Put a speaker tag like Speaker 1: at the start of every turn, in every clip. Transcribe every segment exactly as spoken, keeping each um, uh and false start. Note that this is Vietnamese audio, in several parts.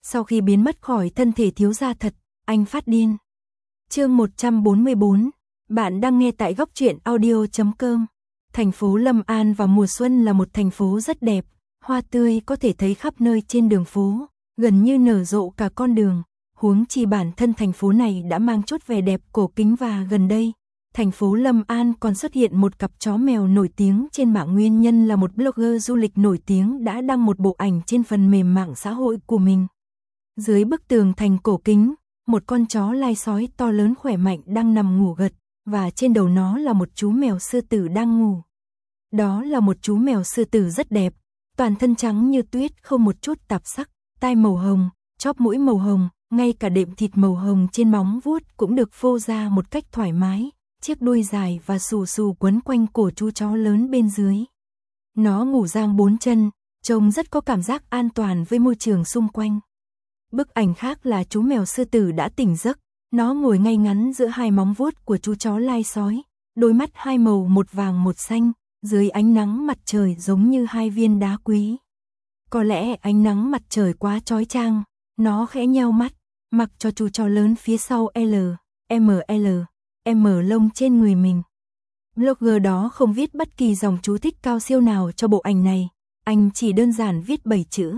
Speaker 1: Sau khi biến mất khỏi thân thể thiếu gia thật, anh phát điên. Chương một trăm bốn mươi bốn, bạn đang nghe tại góc truyện audio chấm com. Thành phố Lâm An vào mùa xuân là một thành phố rất đẹp, hoa tươi có thể thấy khắp nơi trên đường phố, gần như nở rộ cả con đường. Huống chi bản thân thành phố này đã mang chút vẻ đẹp cổ kính, và gần đây, thành phố Lâm An còn xuất hiện một cặp chó mèo nổi tiếng trên mạng. Nguyên nhân là một blogger du lịch nổi tiếng đã đăng một bộ ảnh trên phần mềm mạng xã hội của mình. Dưới bức tường thành cổ kính, một con chó lai sói to lớn khỏe mạnh đang nằm ngủ gật, và trên đầu nó là một chú mèo sư tử đang ngủ. Đó là một chú mèo sư tử rất đẹp, toàn thân trắng như tuyết, không một chút tạp sắc, tai màu hồng, chóp mũi màu hồng, ngay cả đệm thịt màu hồng trên móng vuốt cũng được phô ra một cách thoải mái, chiếc đuôi dài và xù xù quấn quanh cổ chú chó lớn bên dưới. Nó ngủ giang bốn chân, trông rất có cảm giác an toàn với môi trường xung quanh. Bức ảnh khác là chú mèo sư tử đã tỉnh giấc, nó ngồi ngay ngắn giữa hai móng vuốt của chú chó lai sói, đôi mắt hai màu một vàng một xanh, dưới ánh nắng mặt trời giống như hai viên đá quý. Có lẽ ánh nắng mặt trời quá chói chang, nó khẽ nheo mắt, mặc cho chú chó lớn phía sau L, M L, M lông trên người mình. Blogger đó không viết bất kỳ dòng chú thích cao siêu nào cho bộ ảnh này, anh chỉ đơn giản viết bảy chữ.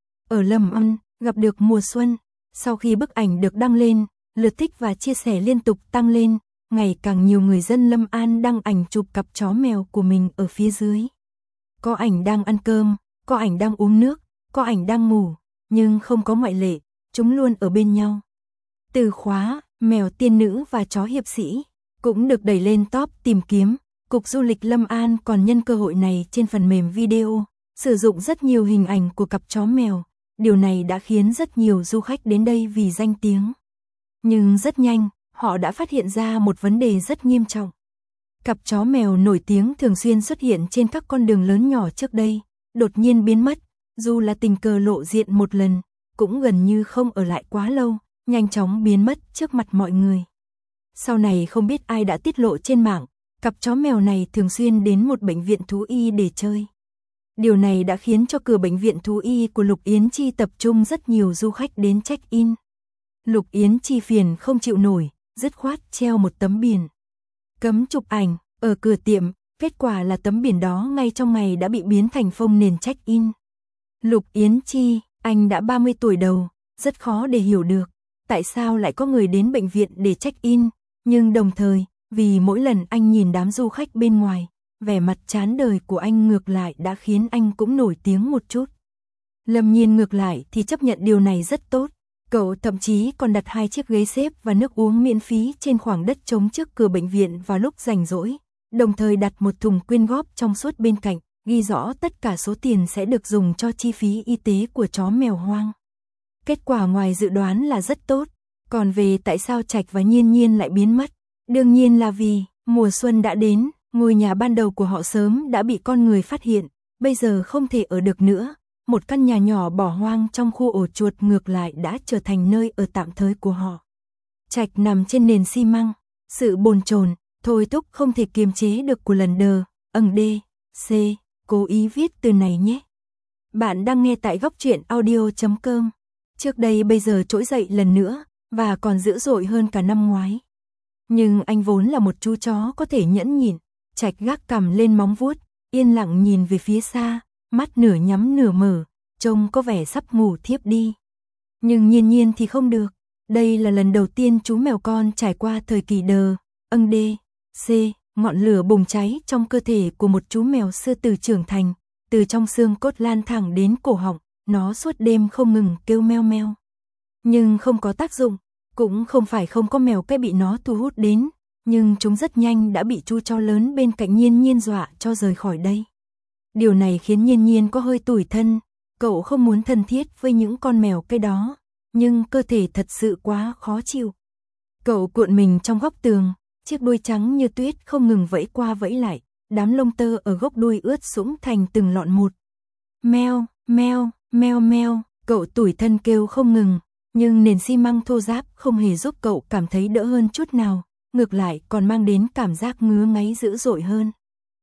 Speaker 1: Ở Lâm An, gặp được mùa xuân. Sau khi bức ảnh được đăng lên, lượt thích và chia sẻ liên tục tăng lên, ngày càng nhiều người dân Lâm An đăng ảnh chụp cặp chó mèo của mình ở phía dưới. Có ảnh đang ăn cơm, có ảnh đang uống nước, có ảnh đang ngủ, nhưng không có ngoại lệ, chúng luôn ở bên nhau. Từ khóa mèo tiên nữ và chó hiệp sĩ cũng được đẩy lên top tìm kiếm. Cục Du lịch Lâm An còn nhân cơ hội này trên phần mềm video, sử dụng rất nhiều hình ảnh của cặp chó mèo. Điều này đã khiến rất nhiều du khách đến đây vì danh tiếng. Nhưng rất nhanh, họ đã phát hiện ra một vấn đề rất nghiêm trọng. Cặp chó mèo nổi tiếng thường xuyên xuất hiện trên các con đường lớn nhỏ trước đây, đột nhiên biến mất, dù là tình cờ lộ diện một lần, cũng gần như không ở lại quá lâu, nhanh chóng biến mất trước mặt mọi người. Sau này không biết ai đã tiết lộ trên mạng, cặp chó mèo này thường xuyên đến một bệnh viện thú y để chơi. Điều này đã khiến cho cửa bệnh viện thú y của Lục Yến Chi tập trung rất nhiều du khách đến check-in. Lục Yến Chi phiền không chịu nổi, dứt khoát treo một tấm biển cấm chụp ảnh ở cửa tiệm, kết quả là tấm biển đó ngay trong ngày đã bị biến thành phông nền check-in. Lục Yến Chi, anh đã ba mươi tuổi đầu, rất khó để hiểu được tại sao lại có người đến bệnh viện để check-in, nhưng đồng thời, vì mỗi lần anh nhìn đám du khách bên ngoài, vẻ mặt chán đời của anh ngược lại đã khiến anh cũng nổi tiếng một chút. Lâm Nhiên ngược lại thì chấp nhận điều này rất tốt. Cậu thậm chí còn đặt hai chiếc ghế xếp và nước uống miễn phí trên khoảng đất trống trước cửa bệnh viện vào lúc rảnh rỗi, đồng thời đặt một thùng quyên góp trong suốt bên cạnh, ghi rõ tất cả số tiền sẽ được dùng cho chi phí y tế của chó mèo hoang. Kết quả ngoài dự đoán là rất tốt. Còn về tại sao Trạch và Nhiên Nhiên lại biến mất, đương nhiên là vì mùa xuân đã đến. Ngôi nhà ban đầu của họ sớm đã bị con người phát hiện, bây giờ không thể ở được nữa. Một căn nhà nhỏ bỏ hoang trong khu ổ chuột ngược lại đã trở thành nơi ở tạm thời của họ. Trạch nằm trên nền xi măng, sự bồn chồn, thôi thúc không thể kiềm chế được của lần đờ, ầng đê, c, cố ý viết từ này nhé. Bạn đang nghe tại góc truyện audio chấm com. Trước đây bây giờ trỗi dậy lần nữa, và còn dữ dội hơn cả năm ngoái. Nhưng anh vốn là một chú chó có thể nhẫn nhịn. Trạch gác cằm lên móng vuốt, yên lặng nhìn về phía xa, mắt nửa nhắm nửa mở, trông có vẻ sắp ngủ thiếp đi. Nhưng Nhiên Nhiên thì không được, đây là lần đầu tiên chú mèo con trải qua thời kỳ đờ, âng đê, c, ngọn lửa bùng cháy trong cơ thể của một chú mèo sư tử trưởng thành, từ trong xương cốt lan thẳng đến cổ họng, nó suốt đêm không ngừng kêu meo meo. Nhưng không có tác dụng, cũng không phải không có mèo cái bị nó thu hút đến. Nhưng chúng rất nhanh đã bị chú chó lớn bên cạnh Nhiên Nhiên dọa cho rời khỏi đây. Điều này khiến Nhiên Nhiên có hơi tủi thân, cậu không muốn thân thiết với những con mèo cái đó, nhưng cơ thể thật sự quá khó chịu. Cậu cuộn mình trong góc tường, chiếc đuôi trắng như tuyết không ngừng vẫy qua vẫy lại, đám lông tơ ở gốc đuôi ướt sũng thành từng lọn một. Meo, meo, meo meo, cậu tủi thân kêu không ngừng, nhưng nền xi măng thô ráp không hề giúp cậu cảm thấy đỡ hơn chút nào. Ngược lại còn mang đến cảm giác ngứa ngáy dữ dội hơn.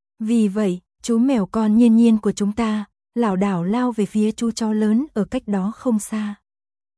Speaker 1: Vì vậy, chú mèo con Nhiên Nhiên của chúng ta lảo đảo lao về phía chú chó lớn ở cách đó không xa.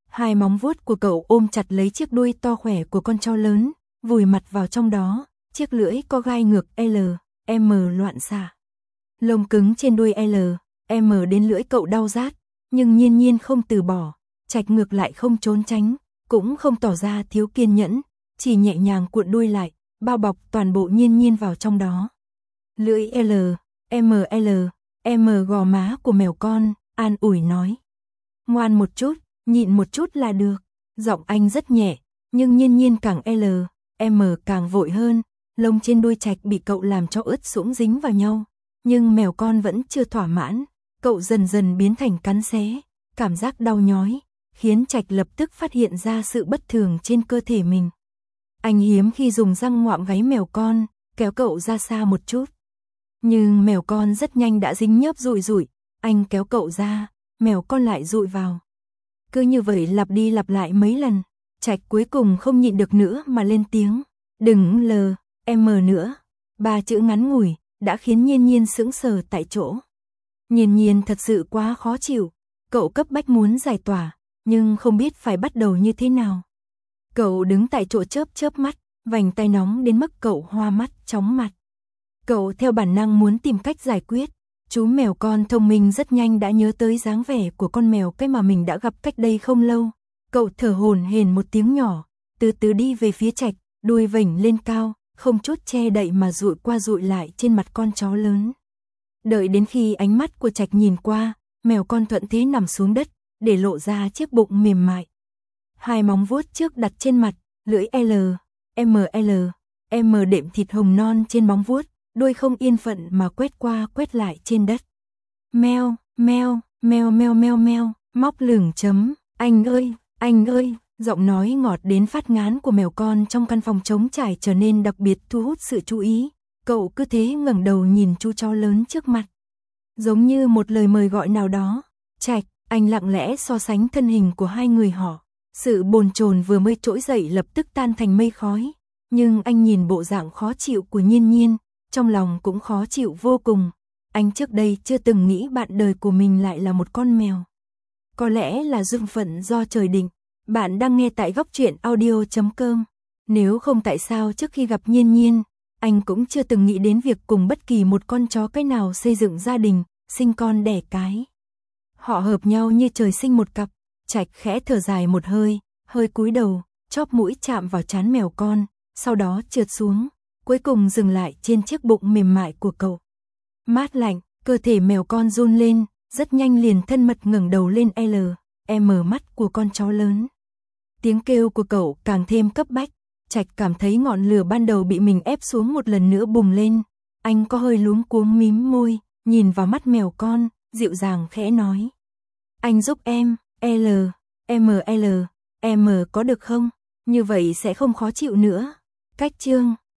Speaker 1: Hai móng vuốt của cậu ôm chặt lấy chiếc đuôi to khỏe của con chó lớn, vùi mặt vào trong đó, chiếc lưỡi có gai ngược L, M loạn xạ. Lông cứng trên đuôi L, M đến lưỡi cậu đau rát, nhưng Nhiên Nhiên không từ bỏ, Trạch ngược lại không trốn tránh, cũng không tỏ ra thiếu kiên nhẫn, chỉ nhẹ nhàng cuộn đuôi lại, bao bọc toàn bộ Nhiên Nhiên vào trong đó. Lưỡi L, M L, M gò má của mèo con, an ủi nói. Ngoan một chút, nhịn một chút là được. Giọng anh rất nhẹ, nhưng Nhiên Nhiên càng L, M càng vội hơn, lông trên đuôi Trạch bị cậu làm cho ướt sũng dính vào nhau. Nhưng mèo con vẫn chưa thỏa mãn, cậu dần dần biến thành cắn xé, cảm giác đau nhói, khiến Trạch lập tức phát hiện ra sự bất thường trên cơ thể mình. Anh hiếm khi dùng răng ngoạm gáy mèo con, kéo cậu ra xa một chút. Nhưng mèo con rất nhanh đã dính nhớp rụi rụi, anh kéo cậu ra, mèo con lại rụi vào. Cứ như vậy lặp đi lặp lại mấy lần, Trạch cuối cùng không nhịn được nữa mà lên tiếng, đừng L, M nữa. Ba chữ ngắn ngủi, đã khiến Nhiên Nhiên sững sờ tại chỗ. Nhiên Nhiên thật sự quá khó chịu, cậu cấp bách muốn giải tỏa, nhưng không biết phải bắt đầu như thế nào. Cậu đứng tại chỗ chớp chớp mắt, vành tay nóng đến mức cậu hoa mắt, chóng mặt. Cậu theo bản năng muốn tìm cách giải quyết. Chú mèo con thông minh rất nhanh đã nhớ tới dáng vẻ của con mèo cái mà mình đã gặp cách đây không lâu. Cậu thở hổn hển một tiếng nhỏ, từ từ đi về phía Trạch, đuôi vểnh lên cao, không chút che đậy mà dụi qua dụi lại trên mặt con chó lớn. Đợi đến khi ánh mắt của Trạch nhìn qua, mèo con thuận thế nằm xuống đất, để lộ ra chiếc bụng mềm mại. Hai móng vuốt trước đặt trên mặt, lưỡi L, M L, M đệm thịt hồng non trên móng vuốt, đuôi không yên phận mà quét qua quét lại trên đất. Meo, meo, meo meo meo meo, móc lửng chấm, anh ơi, anh ơi, giọng nói ngọt đến phát ngán của mèo con trong căn phòng trống trải trở nên đặc biệt thu hút sự chú ý. Cậu cứ thế ngẩng đầu nhìn chú chó lớn trước mặt. Giống như một lời mời gọi nào đó. Trạch, anh lặng lẽ so sánh thân hình của hai người họ. Sự bồn chồn vừa mới trỗi dậy lập tức tan thành mây khói. Nhưng anh nhìn bộ dạng khó chịu của Nhiên Nhiên, trong lòng cũng khó chịu vô cùng. Anh trước đây chưa từng nghĩ bạn đời của mình lại là một con mèo. Có lẽ là duyên phận do trời định. Bạn đang nghe tại góc truyện audio chấm com. Nếu không tại sao trước khi gặp Nhiên Nhiên, anh cũng chưa từng nghĩ đến việc cùng bất kỳ một con chó cái nào xây dựng gia đình, sinh con đẻ cái. Họ hợp nhau như trời sinh một cặp. Trạch khẽ thở dài một hơi, hơi cúi đầu, chóp mũi chạm vào trán mèo con, sau đó trượt xuống, cuối cùng dừng lại trên chiếc bụng mềm mại của cậu. Mát lạnh, cơ thể mèo con run lên, rất nhanh liền thân mật ngẩng đầu lên L, M mắt của con chó lớn. Tiếng kêu của cậu càng thêm cấp bách, Trạch cảm thấy ngọn lửa ban đầu bị mình ép xuống một lần nữa bùng lên. Anh có hơi luống cuống mím môi, nhìn vào mắt mèo con, dịu dàng khẽ nói. Anh giúp em, L, M L, M có được không? Như vậy sẽ không khó chịu nữa. Cách chương